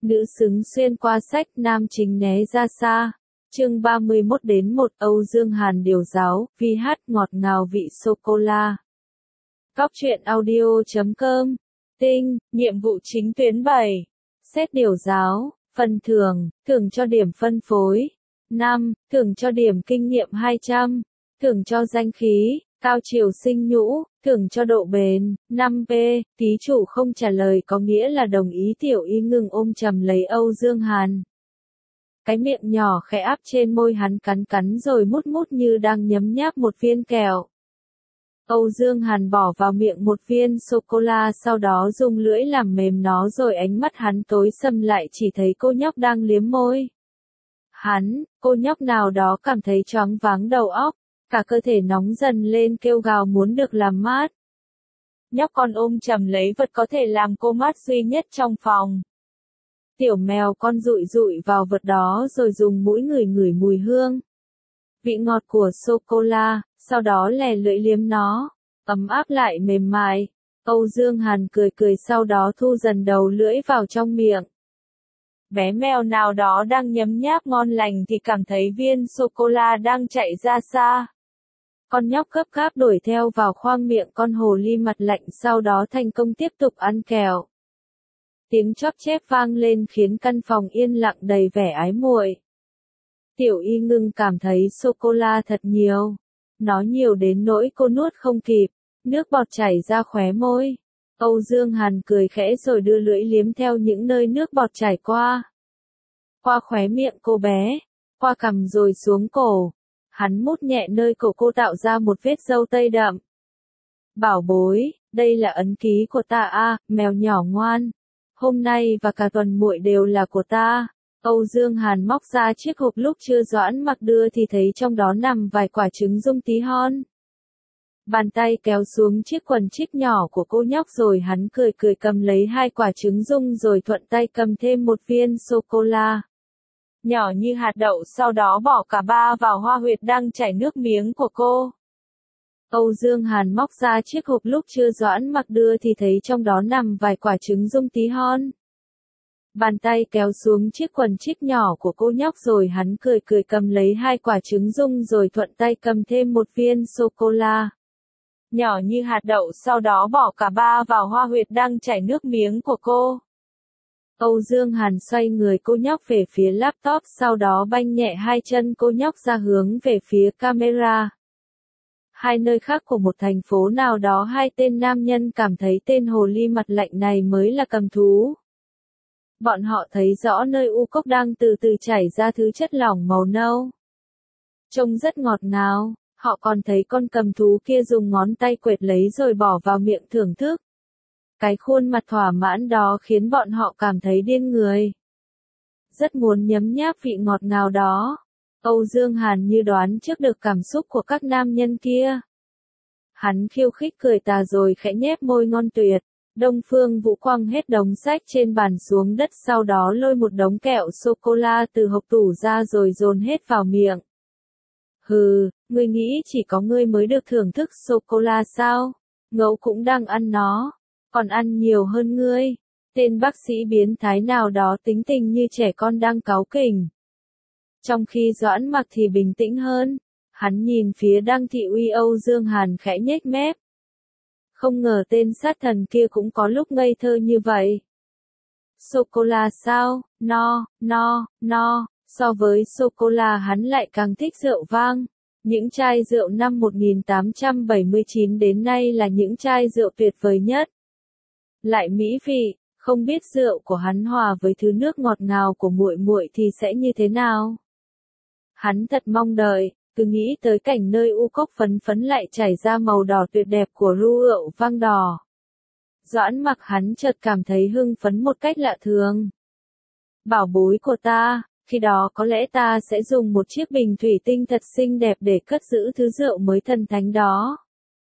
Nữ xứng xuyên qua sách, nam chính né ra xa. Chương 31-1 Âu Dương Hàn điều giáo, vi hát ngọt ngào vị sô-cô-la. Cóc truyện audio.com. Tinh, nhiệm vụ chính tuyến 7. Xét điều giáo, phần thưởng, thưởng cho điểm phân phối. 5. Thưởng cho điểm kinh nghiệm 200. Thưởng cho danh khí, cao chiều sinh nhũ, thưởng cho độ bền. 5p, thí chủ không trả lời có nghĩa là đồng ý. Tiểu Y ngưng ôm chầm lấy Âu Dương Hàn. Cái miệng nhỏ khẽ áp trên môi hắn cắn cắn rồi mút mút như đang nhấm nháp một viên kẹo. Âu Dương Hàn bỏ vào miệng một viên sô-cô-la, sau đó dùng lưỡi làm mềm nó rồi ánh mắt hắn tối sầm lại, chỉ thấy cô nhóc đang liếm môi. Cô nhóc nào đó cảm thấy choáng váng đầu óc, cả cơ thể nóng dần lên kêu gào muốn được làm mát. Nhóc con ôm chầm lấy vật có thể làm cô mát duy nhất trong phòng. Tiểu mèo con dụi dụi vào vật đó rồi dùng mũi ngửi ngửi mùi hương. Vị ngọt của sô-cô-la, sau đó lè lưỡi liếm nó, ấm áp lại mềm mại. Âu Dương Hàn cười cười sau đó thu dần đầu lưỡi vào trong miệng. Bé mèo nào đó đang nhấm nháp ngon lành thì cảm thấy viên sô-cô-la đang chạy ra xa. Con nhóc gấp gáp đuổi theo vào khoang miệng con hồ ly mặt lạnh, sau đó thành công tiếp tục ăn kẹo. Tiếng chóp chép vang lên khiến căn phòng yên lặng đầy vẻ ái muội. Tiểu Y ngưng cảm thấy sô-cô-la thật nhiều. Nó nhiều đến nỗi cô nuốt không kịp, nước bọt chảy ra khóe môi. Âu Dương Hàn cười khẽ rồi đưa lưỡi liếm theo những nơi nước bọt chảy qua. Qua khóe miệng cô bé, qua cằm rồi xuống cổ. Hắn mút nhẹ nơi cổ cô tạo ra một vết râu tây đậm. Bảo bối, đây là ấn ký của ta à, mèo nhỏ ngoan. Hôm nay và cả tuần muội đều là của ta. Âu Dương Hàn móc ra chiếc hộp lúc chưa Doãn Mặc đưa thì thấy trong đó nằm vài quả trứng dung tí hon. Bàn tay kéo xuống chiếc quần chích nhỏ của cô nhóc rồi hắn cười cười cầm lấy 2 quả trứng dung rồi thuận tay cầm thêm một viên sô-cô-la. Nhỏ như hạt đậu, sau đó bỏ cả 3 vào hoa huyệt đang chảy nước miếng của cô. Âu Dương Hàn móc ra chiếc hộp lúc chưa Doãn Mặc đưa thì thấy trong đó nằm vài quả trứng dung tí hon. Bàn tay kéo xuống chiếc quần chích nhỏ của cô nhóc rồi hắn cười cười cầm lấy 2 quả trứng dung rồi thuận tay cầm thêm một viên sô-cô-la. Nhỏ như hạt đậu, sau đó bỏ cả 3 vào hoa huyệt đang chảy nước miếng của cô. Âu Dương Hàn xoay người cô nhóc về phía laptop, sau đó banh nhẹ 2 chân cô nhóc ra hướng về phía camera. 2 nơi khác của một thành phố nào đó, 2 tên nam nhân cảm thấy tên hồ ly mặt lạnh này mới là cầm thú. Bọn họ thấy rõ nơi u cốc đang từ từ chảy ra thứ chất lỏng màu nâu. Trông rất ngọt ngào, họ còn thấy con cầm thú kia dùng ngón tay quệt lấy rồi bỏ vào miệng thưởng thức. Cái khuôn mặt thỏa mãn đó khiến bọn họ cảm thấy điên người. Rất muốn nhấm nháp vị ngọt ngào đó. Âu Dương Hàn như đoán trước được cảm xúc của các nam nhân kia. Hắn khiêu khích cười tà rồi khẽ nhếch môi ngon tuyệt. Đông Phương Vũ quăng hết đống sách trên bàn xuống đất, sau đó lôi một đống kẹo sô-cô-la từ hộc tủ ra rồi dồn hết vào miệng. Hừ, ngươi nghĩ chỉ có ngươi mới được thưởng thức sô-cô-la sao? Ngẫu cũng đang ăn nó, còn ăn nhiều hơn ngươi. Tên bác sĩ biến thái nào đó tính tình như trẻ con đang cáu kỉnh. Trong khi Doãn Mặc thì bình tĩnh hơn, hắn nhìn phía Đăng Thị Uy. Âu Dương Hàn khẽ nhếch mép. Không ngờ tên sát thần kia cũng có lúc ngây thơ như vậy. Sô-cô-la sao? No. So với sô-cô-la hắn lại càng thích rượu vang. Những chai rượu năm 1879 đến nay là những chai rượu tuyệt vời nhất. Lại mỹ vị, không biết rượu của hắn hòa với thứ nước ngọt ngào của muội muội thì sẽ như thế nào. Hắn thật mong đợi. Cứ nghĩ tới cảnh nơi u cốc phấn phấn lại chảy ra màu đỏ tuyệt đẹp của rượu vang đỏ. Doãn Mặc hắn chợt cảm thấy hưng phấn một cách lạ thường. Bảo bối của ta, khi đó có lẽ ta sẽ dùng một chiếc bình thủy tinh thật xinh đẹp để cất giữ thứ rượu mới thần thánh đó.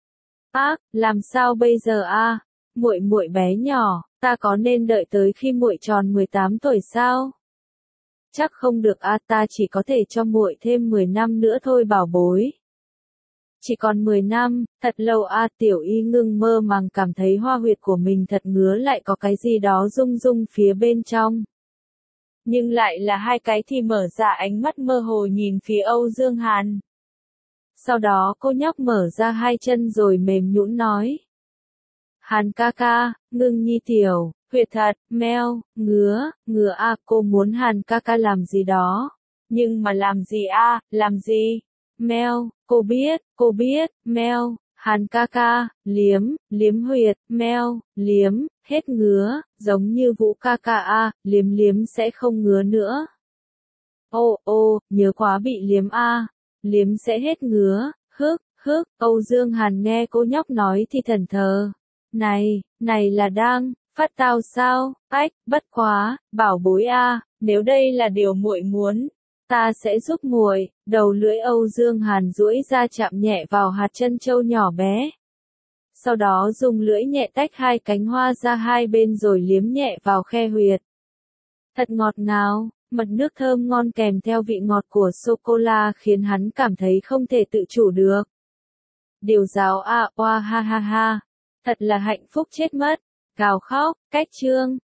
Làm sao bây giờ a? Muội muội bé nhỏ, ta có nên đợi tới khi muội tròn 18 tuổi sao? Chắc không được a, ta chỉ có thể cho muội thêm 10 năm nữa thôi bảo bối. Chỉ còn 10 năm, thật lâu a. Tiểu Y ngưng mơ màng cảm thấy hoa huyệt của mình thật ngứa, lại có cái gì đó rung rung phía bên trong. nhưng lại là hai cái thì mở ra ánh mắt mơ hồ nhìn phía Âu Dương Hàn. Sau đó cô nhóc mở ra hai chân rồi mềm nhũn nói. Hàn ca ca, ngưng nhi tiểu, huyệt thật, meo, ngứa a, cô muốn Hàn ca ca làm gì đó. Nhưng mà làm gì a, làm gì? Meo, cô biết, meo, Hàn ca ca, liếm huyệt, meo, liếm, hết ngứa, giống như Vũ ca ca a, liếm sẽ không ngứa nữa. Ô, nhớ quá bị liếm a, liếm sẽ hết ngứa, Âu Dương Hàn nghe cô nhóc nói thì thẫn thờ. Này là đang phát tao sao? Bất quá, bảo bối a, nếu đây là điều muội muốn, ta sẽ giúp muội. Đầu lưỡi Âu Dương Hàn duỗi ra chạm nhẹ vào hạt chân châu nhỏ bé. Sau đó dùng lưỡi nhẹ tách hai cánh hoa ra hai bên rồi liếm nhẹ vào khe huyệt. Thật ngọt ngào, mật nước thơm ngon kèm theo vị ngọt của sô-cô-la khiến hắn cảm thấy không thể tự chủ được. Điều giáo a oa ha ha ha, thật là hạnh phúc chết mất, gào khóc, cách chương.